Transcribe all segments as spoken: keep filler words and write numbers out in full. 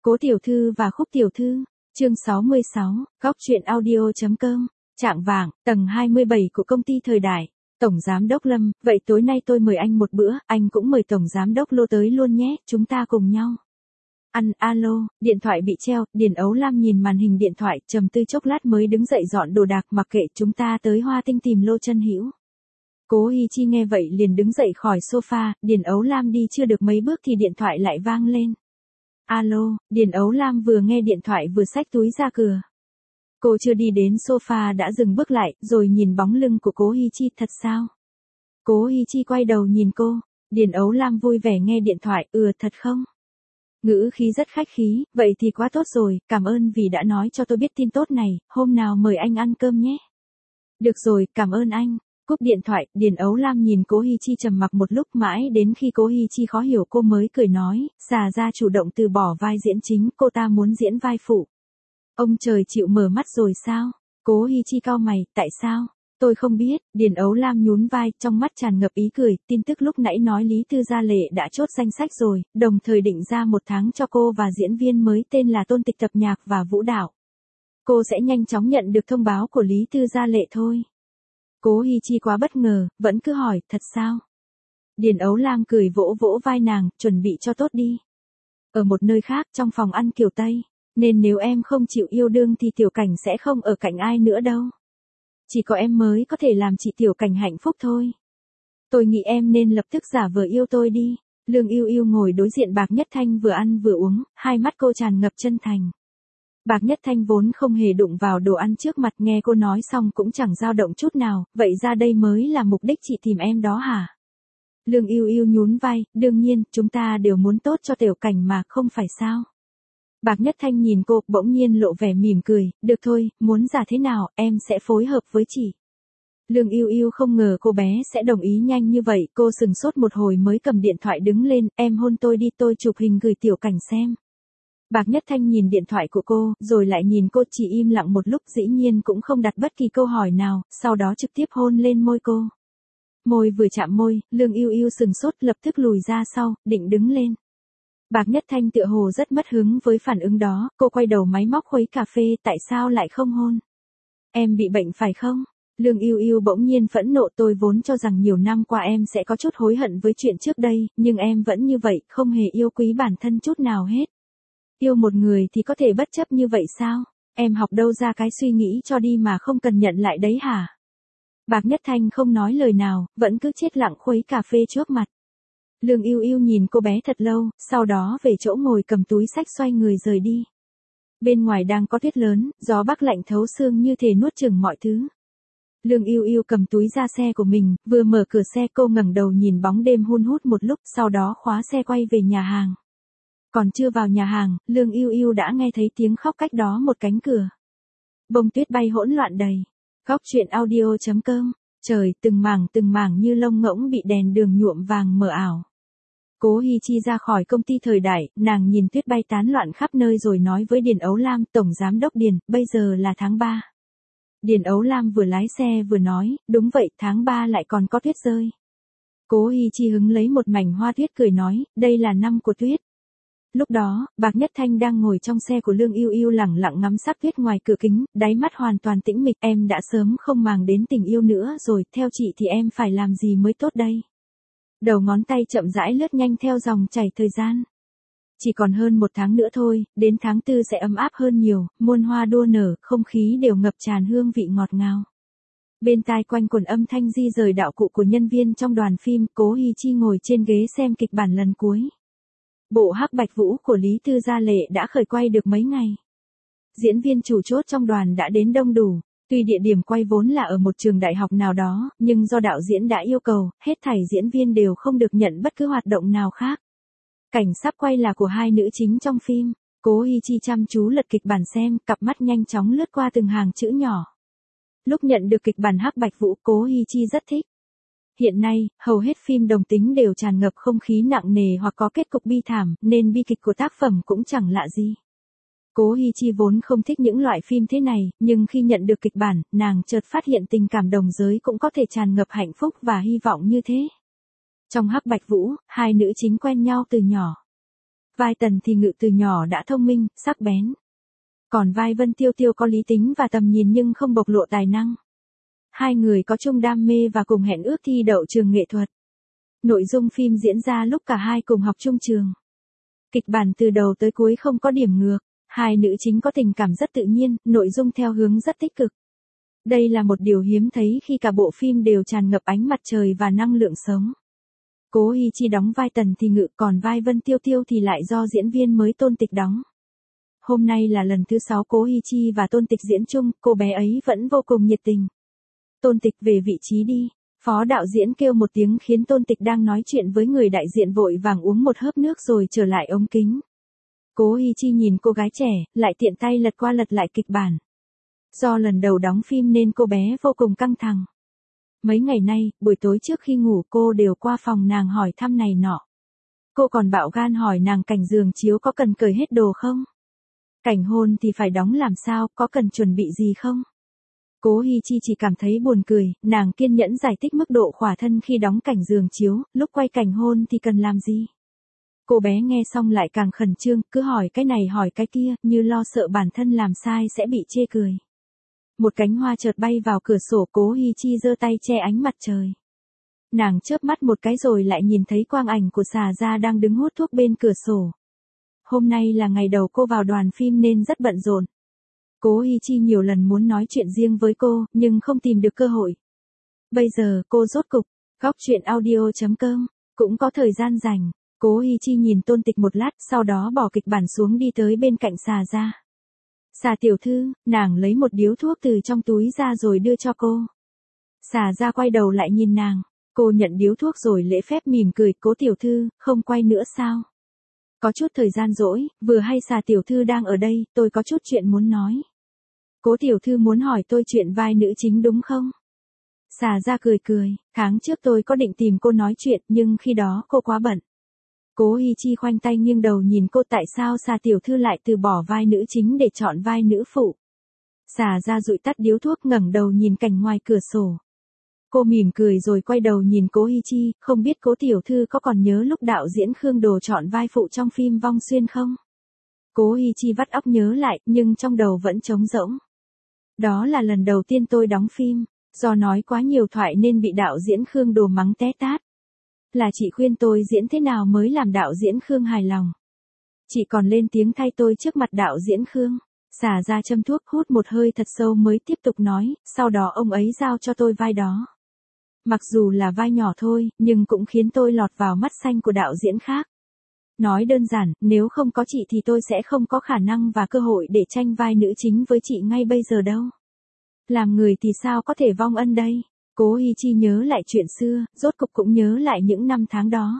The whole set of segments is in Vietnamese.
Cố tiểu thư và Khúc tiểu thư, chương sáu mươi sáu, góc truyện audio.com, Trạng vạng, tầng hai mươi bảy của công ty Thời Đại. Tổng giám đốc Lâm, vậy tối nay tôi mời anh một bữa, anh cũng mời tổng giám đốc Lô tới luôn nhé, chúng ta cùng nhau. Ăn, alo, điện thoại bị treo, Điền Ấu Lam nhìn màn hình điện thoại, trầm tư chốc lát mới đứng dậy dọn đồ đạc, mặc kệ, chúng ta tới Hoa Tinh tìm Lô Chân Hữu. Cố Hi Chi nghe vậy liền đứng dậy khỏi sofa, Điền Ấu Lam đi chưa được mấy bước thì điện thoại lại vang lên. Alo, Điền Ấu Lam vừa nghe điện thoại vừa xách túi ra cửa. Cô chưa đi đến sofa đã dừng bước lại, rồi nhìn bóng lưng của Cố Hi Chi, thật sao? Cố Hi Chi quay đầu nhìn cô, Điền Ấu Lam vui vẻ nghe điện thoại, ừ thật không? Ngữ khí rất khách khí, vậy thì quá tốt rồi, cảm ơn vì đã nói cho tôi biết tin tốt này, hôm nào mời anh ăn cơm nhé. Được rồi, cảm ơn anh. Cúp điện thoại, Điền Ấu Lam nhìn Cố Hi Chi trầm mặc một lúc mãi đến khi Cố Hi Chi khó hiểu cô mới cười nói, Xà Gia chủ động từ bỏ vai diễn chính, cô ta muốn diễn vai phụ. Ông trời chịu mở mắt rồi sao? Cố Hi Chi cau mày, tại sao? Tôi không biết, Điền Ấu Lam nhún vai, trong mắt tràn ngập ý cười, tin tức lúc nãy nói Lý Tư Gia Lệ đã chốt danh sách rồi, đồng thời định ra một tháng cho cô và diễn viên mới tên là Tôn Tịch tập nhạc và vũ đạo. Cô sẽ nhanh chóng nhận được thông báo của Lý Tư Gia Lệ thôi. Cố Hi Chi quá bất ngờ, vẫn cứ hỏi, thật sao? Điền Ấu Lam cười vỗ vỗ vai nàng, chuẩn bị cho tốt đi. Ở một nơi khác, trong phòng ăn kiểu Tây, nên nếu em không chịu yêu đương thì Tiểu Cảnh sẽ không ở cạnh ai nữa đâu. Chỉ có em mới có thể làm chị Tiểu Cảnh hạnh phúc thôi. Tôi nghĩ em nên lập tức giả vờ yêu tôi đi. Lương Yêu Yêu ngồi đối diện Bạc Nhất Thanh vừa ăn vừa uống, hai mắt cô tràn ngập chân thành. Bạc Nhất Thanh vốn không hề đụng vào đồ ăn trước mặt, nghe cô nói xong cũng chẳng dao động chút nào, vậy ra đây mới là mục đích chị tìm em đó hả? Lương Yêu Yêu nhún vai, đương nhiên, chúng ta đều muốn tốt cho Tiểu Cảnh mà, không phải sao? Bạc Nhất Thanh nhìn cô, bỗng nhiên lộ vẻ mỉm cười, được thôi, muốn giả thế nào, em sẽ phối hợp với chị. Lương Yêu Yêu không ngờ cô bé sẽ đồng ý nhanh như vậy, cô sừng sốt một hồi mới cầm điện thoại đứng lên, em hôn tôi đi, tôi chụp hình gửi Tiểu Cảnh xem. Bạc Nhất Thanh nhìn điện thoại của cô, rồi lại nhìn cô, chỉ im lặng một lúc, dĩ nhiên cũng không đặt bất kỳ câu hỏi nào, sau đó trực tiếp hôn lên môi cô. Môi vừa chạm môi, Lương Yêu Yêu sừng sốt, lập tức lùi ra sau, định đứng lên. Bạc Nhất Thanh tựa hồ rất mất hứng với phản ứng đó, cô quay đầu máy móc khuấy cà phê, tại sao lại không hôn? Em bị bệnh phải không? Lương Yêu Yêu bỗng nhiên phẫn nộ, tôi vốn cho rằng nhiều năm qua em sẽ có chút hối hận với chuyện trước đây, nhưng em vẫn như vậy, không hề yêu quý bản thân chút nào hết. Yêu một người thì có thể bất chấp như vậy sao? Em học đâu ra cái suy nghĩ cho đi mà không cần nhận lại đấy hả? Bạc Nhất Thanh không nói lời nào, vẫn cứ chết lặng khuấy cà phê trước mặt. Lương Yêu Yêu nhìn cô bé thật lâu, sau đó về chỗ ngồi cầm túi xách xoay người rời đi. Bên ngoài đang có tuyết lớn, gió bắc lạnh thấu xương như thể nuốt chửng mọi thứ. Lương Yêu Yêu cầm túi ra xe của mình, vừa mở cửa xe cô ngẩng đầu nhìn bóng đêm hun hút một lúc, sau đó khóa xe quay về nhà hàng. Còn chưa vào nhà hàng, Lương Yêu Yêu đã nghe thấy tiếng khóc cách đó một cánh cửa. Bông tuyết bay hỗn loạn đầy. Góc truyện audio.com, trời từng mảng từng mảng như lông ngỗng bị đèn đường nhuộm vàng mờ ảo. Cố Hi Chi ra khỏi công ty Thời Đại, nàng nhìn tuyết bay tán loạn khắp nơi rồi nói với Điền Ấu Lam, Tổng Giám đốc Điền, bây giờ là tháng ba. Điền Ấu Lam vừa lái xe vừa nói, đúng vậy, tháng ba lại còn có tuyết rơi. Cố Hi Chi hứng lấy một mảnh hoa tuyết cười nói, đây là năm của tuyết. Lúc đó, Bạc Nhất Thanh đang ngồi trong xe của Lương Yêu Yêu lẳng lặng ngắm sắc tuyết ngoài cửa kính, đáy mắt hoàn toàn tĩnh mịch, em đã sớm không màng đến tình yêu nữa rồi, theo chị thì em phải làm gì mới tốt đây? Đầu ngón tay chậm rãi lướt nhanh theo dòng chảy thời gian. Chỉ còn hơn một tháng nữa thôi, đến tháng tư sẽ ấm áp hơn nhiều, muôn hoa đua nở, không khí đều ngập tràn hương vị ngọt ngào. Bên tai quanh quẩn âm thanh di rời đạo cụ của nhân viên trong đoàn phim, Cố Hi Chi ngồi trên ghế xem kịch bản lần cuối. Bộ Hắc Bạch Vũ của Lý Tư Gia Lệ đã khởi quay được mấy ngày. Diễn viên chủ chốt trong đoàn đã đến đông đủ. Tuy địa điểm quay vốn là ở một trường đại học nào đó, nhưng do đạo diễn đã yêu cầu, hết thảy diễn viên đều không được nhận bất cứ hoạt động nào khác. Cảnh sắp quay là của hai nữ chính trong phim. Cố Hi Chi chăm chú lật kịch bản xem, cặp mắt nhanh chóng lướt qua từng hàng chữ nhỏ. Lúc nhận được kịch bản Hắc Bạch Vũ, Cố Hi Chi rất thích. Hiện nay, hầu hết phim đồng tính đều tràn ngập không khí nặng nề hoặc có kết cục bi thảm, nên bi kịch của tác phẩm cũng chẳng lạ gì. Cố Hi Chi vốn không thích những loại phim thế này, nhưng khi nhận được kịch bản, nàng chợt phát hiện tình cảm đồng giới cũng có thể tràn ngập hạnh phúc và hy vọng như thế. Trong Hắc Bạch Vũ, hai nữ chính quen nhau từ nhỏ. Vai Tần thì Ngự từ nhỏ đã thông minh, sắc bén. Còn vai Vân Tiêu Tiêu có lý tính và tầm nhìn nhưng không bộc lộ tài năng. Hai người có chung đam mê và cùng hẹn ước thi đậu trường nghệ thuật. Nội dung phim diễn ra lúc cả hai cùng học chung trường. Kịch bản từ đầu tới cuối không có điểm ngược, hai nữ chính có tình cảm rất tự nhiên, nội dung theo hướng rất tích cực. Đây là một điều hiếm thấy khi cả bộ phim đều tràn ngập ánh mặt trời và năng lượng sống. Cố Hi Chi đóng vai Tần thì Ngự, còn vai Vân Tiêu Tiêu thì lại do diễn viên mới Tôn Tịch đóng. Hôm nay là lần thứ sáu Cố Hi Chi và Tôn Tịch diễn chung, cô bé ấy vẫn vô cùng nhiệt tình. Tôn Tịch về vị trí đi. Phó đạo diễn kêu một tiếng khiến Tôn Tịch đang nói chuyện với người đại diện vội vàng uống một hớp nước rồi trở lại ống kính. Cố Hi Chi nhìn cô gái trẻ, lại tiện tay lật qua lật lại kịch bản. Do lần đầu đóng phim nên cô bé vô cùng căng thẳng. Mấy ngày nay, buổi tối trước khi ngủ cô đều qua phòng nàng hỏi thăm này nọ. Cô còn bạo gan hỏi nàng cảnh giường chiếu có cần cởi hết đồ không? Cảnh hôn thì phải đóng làm sao, có cần chuẩn bị gì không? Cố Hi Chi chỉ cảm thấy buồn cười, nàng kiên nhẫn giải thích mức độ khỏa thân khi đóng cảnh giường chiếu, lúc quay cảnh hôn thì cần làm gì. Cô bé nghe xong lại càng khẩn trương, cứ hỏi cái này hỏi cái kia, như lo sợ bản thân làm sai sẽ bị chê cười. Một cánh hoa chợt bay vào cửa sổ, Cố Hi Chi giơ tay che ánh mặt trời. Nàng chớp mắt một cái rồi lại nhìn thấy quang ảnh của Xà Gia đang đứng hút thuốc bên cửa sổ. Hôm nay là ngày đầu cô vào đoàn phim nên rất bận rộn. Cố Hi Chi nhiều lần muốn nói chuyện riêng với cô, nhưng không tìm được cơ hội. Bây giờ, cô rốt cục, góc truyện audio chấm com, cũng có thời gian rảnh. Cố Hi Chi nhìn Tôn Tịch một lát, sau đó bỏ kịch bản xuống đi tới bên cạnh Xà Gia. Xà tiểu thư, nàng lấy một điếu thuốc từ trong túi ra rồi đưa cho cô. Xà Gia quay đầu lại nhìn nàng, cô nhận điếu thuốc rồi lễ phép mỉm cười, Cố tiểu thư, không quay nữa sao? Có chút thời gian rỗi, vừa hay Xà tiểu thư đang ở đây, tôi có chút chuyện muốn nói. Cố tiểu thư muốn hỏi tôi chuyện vai nữ chính đúng không? Xà Gia cười cười, tháng trước tôi có định tìm cô nói chuyện nhưng khi đó cô quá bận. Cố Hi Chi khoanh tay nghiêng đầu nhìn cô, tại sao Xà tiểu thư lại từ bỏ vai nữ chính để chọn vai nữ phụ? Xà Gia dụi tắt điếu thuốc ngẩng đầu nhìn cảnh ngoài cửa sổ. Cô mỉm cười rồi quay đầu nhìn Cố Hi Chi, không biết Cố tiểu thư có còn nhớ lúc đạo diễn Khương Đồ chọn vai phụ trong phim Vong Xuyên không? Cố Hi Chi vắt óc nhớ lại, nhưng trong đầu vẫn trống rỗng. Đó là lần đầu tiên tôi đóng phim, do nói quá nhiều thoại nên bị đạo diễn Khương Đồ mắng té tát. Là chị khuyên tôi diễn thế nào mới làm đạo diễn Khương hài lòng. Chị còn lên tiếng thay tôi trước mặt đạo diễn Khương. Xà Gia châm thuốc hút một hơi thật sâu mới tiếp tục nói, sau đó ông ấy giao cho tôi vai đó. Mặc dù là vai nhỏ thôi, nhưng cũng khiến tôi lọt vào mắt xanh của đạo diễn khác. Nói đơn giản, nếu không có chị thì tôi sẽ không có khả năng và cơ hội để tranh vai nữ chính với chị ngay bây giờ đâu. Làm người thì sao có thể vong ân đây? Cố Hi Chi nhớ lại chuyện xưa, rốt cục cũng nhớ lại những năm tháng đó.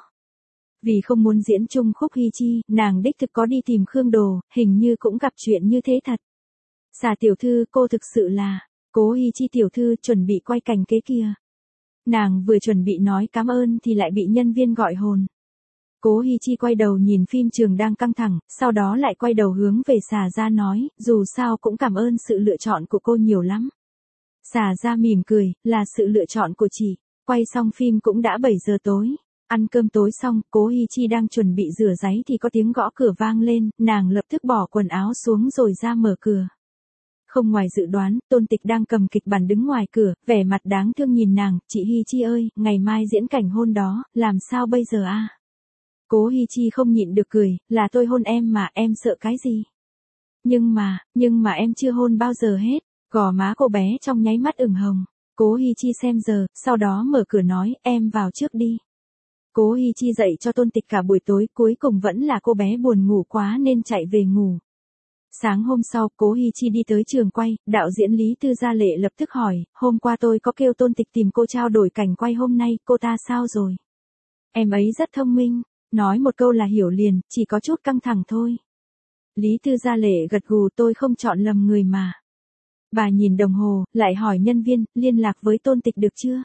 Vì không muốn diễn chung khúc Hi Chi, nàng đích thực có đi tìm Khương Đồ, hình như cũng gặp chuyện như thế thật. Xà tiểu thư, cô thực sự là, Cố Hi Chi tiểu thư chuẩn bị quay cảnh kế kia. Nàng vừa chuẩn bị nói cảm ơn thì lại bị nhân viên gọi hồn. Cố Hi Chi quay đầu nhìn phim trường đang căng thẳng, sau đó lại quay đầu hướng về Xà Gia nói, dù sao cũng cảm ơn sự lựa chọn của cô nhiều lắm. Xà Gia mỉm cười, là sự lựa chọn của chị. Quay xong phim cũng đã bảy giờ tối. Ăn cơm tối xong, Cố Hi Chi đang chuẩn bị rửa ráy thì có tiếng gõ cửa vang lên, nàng lập tức bỏ quần áo xuống rồi ra mở cửa. Không ngoài dự đoán, Tôn Tịch đang cầm kịch bản đứng ngoài cửa, vẻ mặt đáng thương nhìn nàng, chị Hi Chi ơi, ngày mai diễn cảnh hôn đó, làm sao bây giờ a? Cố Hi Chi không nhịn được cười, là tôi hôn em mà, em sợ cái gì? Nhưng mà, nhưng mà em chưa hôn bao giờ hết. Gò má cô bé trong nháy mắt ửng hồng. Cố Hi Chi xem giờ, sau đó mở cửa nói, em vào trước đi. Cố Hi Chi dậy cho Tôn Tịch cả buổi tối, cuối cùng vẫn là cô bé buồn ngủ quá nên chạy về ngủ. Sáng hôm sau, Cố Hi Chi đi tới trường quay, đạo diễn Lý Tư Gia Lệ lập tức hỏi, hôm qua tôi có kêu Tôn Tịch tìm cô trao đổi cảnh quay hôm nay, cô ta sao rồi? Em ấy rất thông minh, nói một câu là hiểu liền, chỉ có chút căng thẳng thôi. Lý Tư Gia Lệ gật gù, tôi không chọn lầm người mà. Bà nhìn đồng hồ, lại hỏi nhân viên, liên lạc với Tôn Tịch được chưa?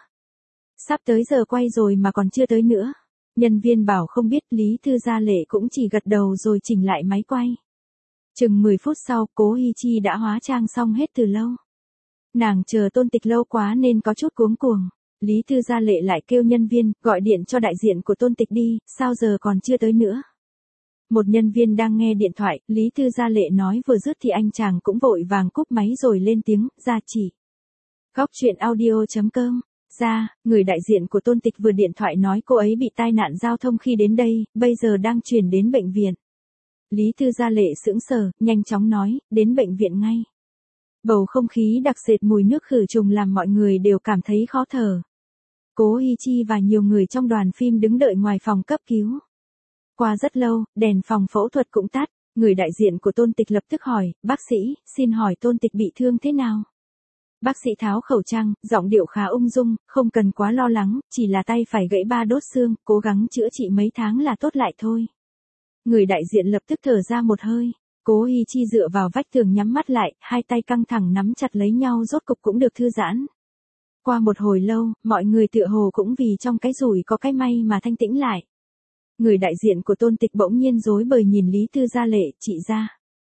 Sắp tới giờ quay rồi mà còn chưa tới nữa. Nhân viên bảo không biết, Lý Tư Gia Lệ cũng chỉ gật đầu rồi chỉnh lại máy quay. Chừng mười phút sau, Cố Hi Chi đã hóa trang xong hết từ lâu. Nàng chờ Tôn Tịch lâu quá nên có chút cuống cuồng. Lý Tư Gia Lệ lại kêu nhân viên, gọi điện cho đại diện của Tôn Tịch đi, sao giờ còn chưa tới nữa? Một nhân viên đang nghe điện thoại, Lý Tư Gia Lệ nói vừa dứt thì anh chàng cũng vội vàng cúp máy rồi lên tiếng, Gia chỉ. Góc truyện audio.com. Ra, người đại diện của Tôn Tịch vừa điện thoại nói cô ấy bị tai nạn giao thông khi đến đây, bây giờ đang chuyển đến bệnh viện. Lý Tư Gia Lệ sững sờ, nhanh chóng nói, đến bệnh viện ngay. Bầu không khí đặc sệt mùi nước khử trùng làm mọi người đều cảm thấy khó thở. Cố Hi Chi và nhiều người trong đoàn phim đứng đợi ngoài phòng cấp cứu. Qua rất lâu, đèn phòng phẫu thuật cũng tắt, người đại diện của Tôn Tịch lập tức hỏi, bác sĩ, xin hỏi Tôn Tịch bị thương thế nào? Bác sĩ tháo khẩu trang, giọng điệu khá ung dung, không cần quá lo lắng, chỉ là tay phải gãy ba đốt xương, cố gắng chữa trị mấy tháng là tốt lại thôi. Người đại diện lập tức thở ra một hơi. Cố Hi Chi dựa vào vách tường nhắm mắt lại, hai tay căng thẳng nắm chặt lấy nhau rốt cục cũng được thư giãn. Qua một hồi lâu, mọi người tựa hồ cũng vì trong cái rủi có cái may mà thanh tĩnh lại. Người đại diện của Tôn Tịch bỗng nhiên rối bời nhìn Lý Tư Gia Lệ, chị ra.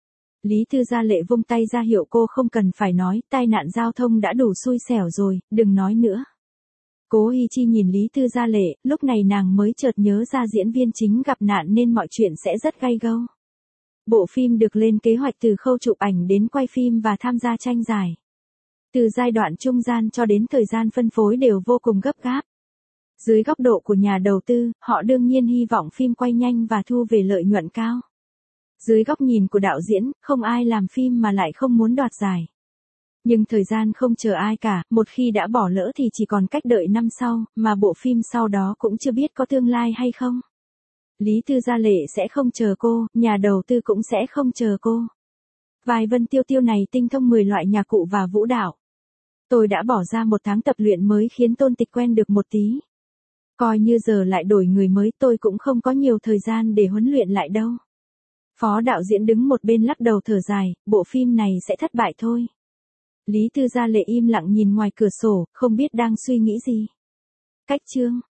Lý Tư Gia Lệ vung tay ra hiệu cô không cần phải nói, tai nạn giao thông đã đủ xui xẻo rồi, đừng nói nữa. Cố Hi Chi nhìn Lý Tư Gia Lệ, lúc này nàng mới chợt nhớ ra diễn viên chính gặp nạn nên mọi chuyện sẽ rất gay go. Bộ phim được lên kế hoạch từ khâu chụp ảnh đến quay phim và tham gia tranh giải. Từ giai đoạn trung gian cho đến thời gian phân phối đều vô cùng gấp gáp. Dưới góc độ của nhà đầu tư, họ đương nhiên hy vọng phim quay nhanh và thu về lợi nhuận cao. Dưới góc nhìn của đạo diễn, không ai làm phim mà lại không muốn đoạt giải. Nhưng thời gian không chờ ai cả, một khi đã bỏ lỡ thì chỉ còn cách đợi năm sau, mà bộ phim sau đó cũng chưa biết có tương lai hay không. Lý Tư Gia Lệ sẽ không chờ cô, nhà đầu tư cũng sẽ không chờ cô. Vai Vân Tiêu Tiêu này tinh thông mười loại nhạc cụ và vũ đạo. Tôi đã bỏ ra một tháng tập luyện mới khiến Tôn Tịch quen được một tí. Coi như giờ lại đổi người mới tôi cũng không có nhiều thời gian để huấn luyện lại đâu. Phó đạo diễn đứng một bên lắc đầu thở dài, bộ phim này sẽ thất bại thôi. Lý Tư Gia Lệ im lặng nhìn ngoài cửa sổ, không biết đang suy nghĩ gì. Cách chương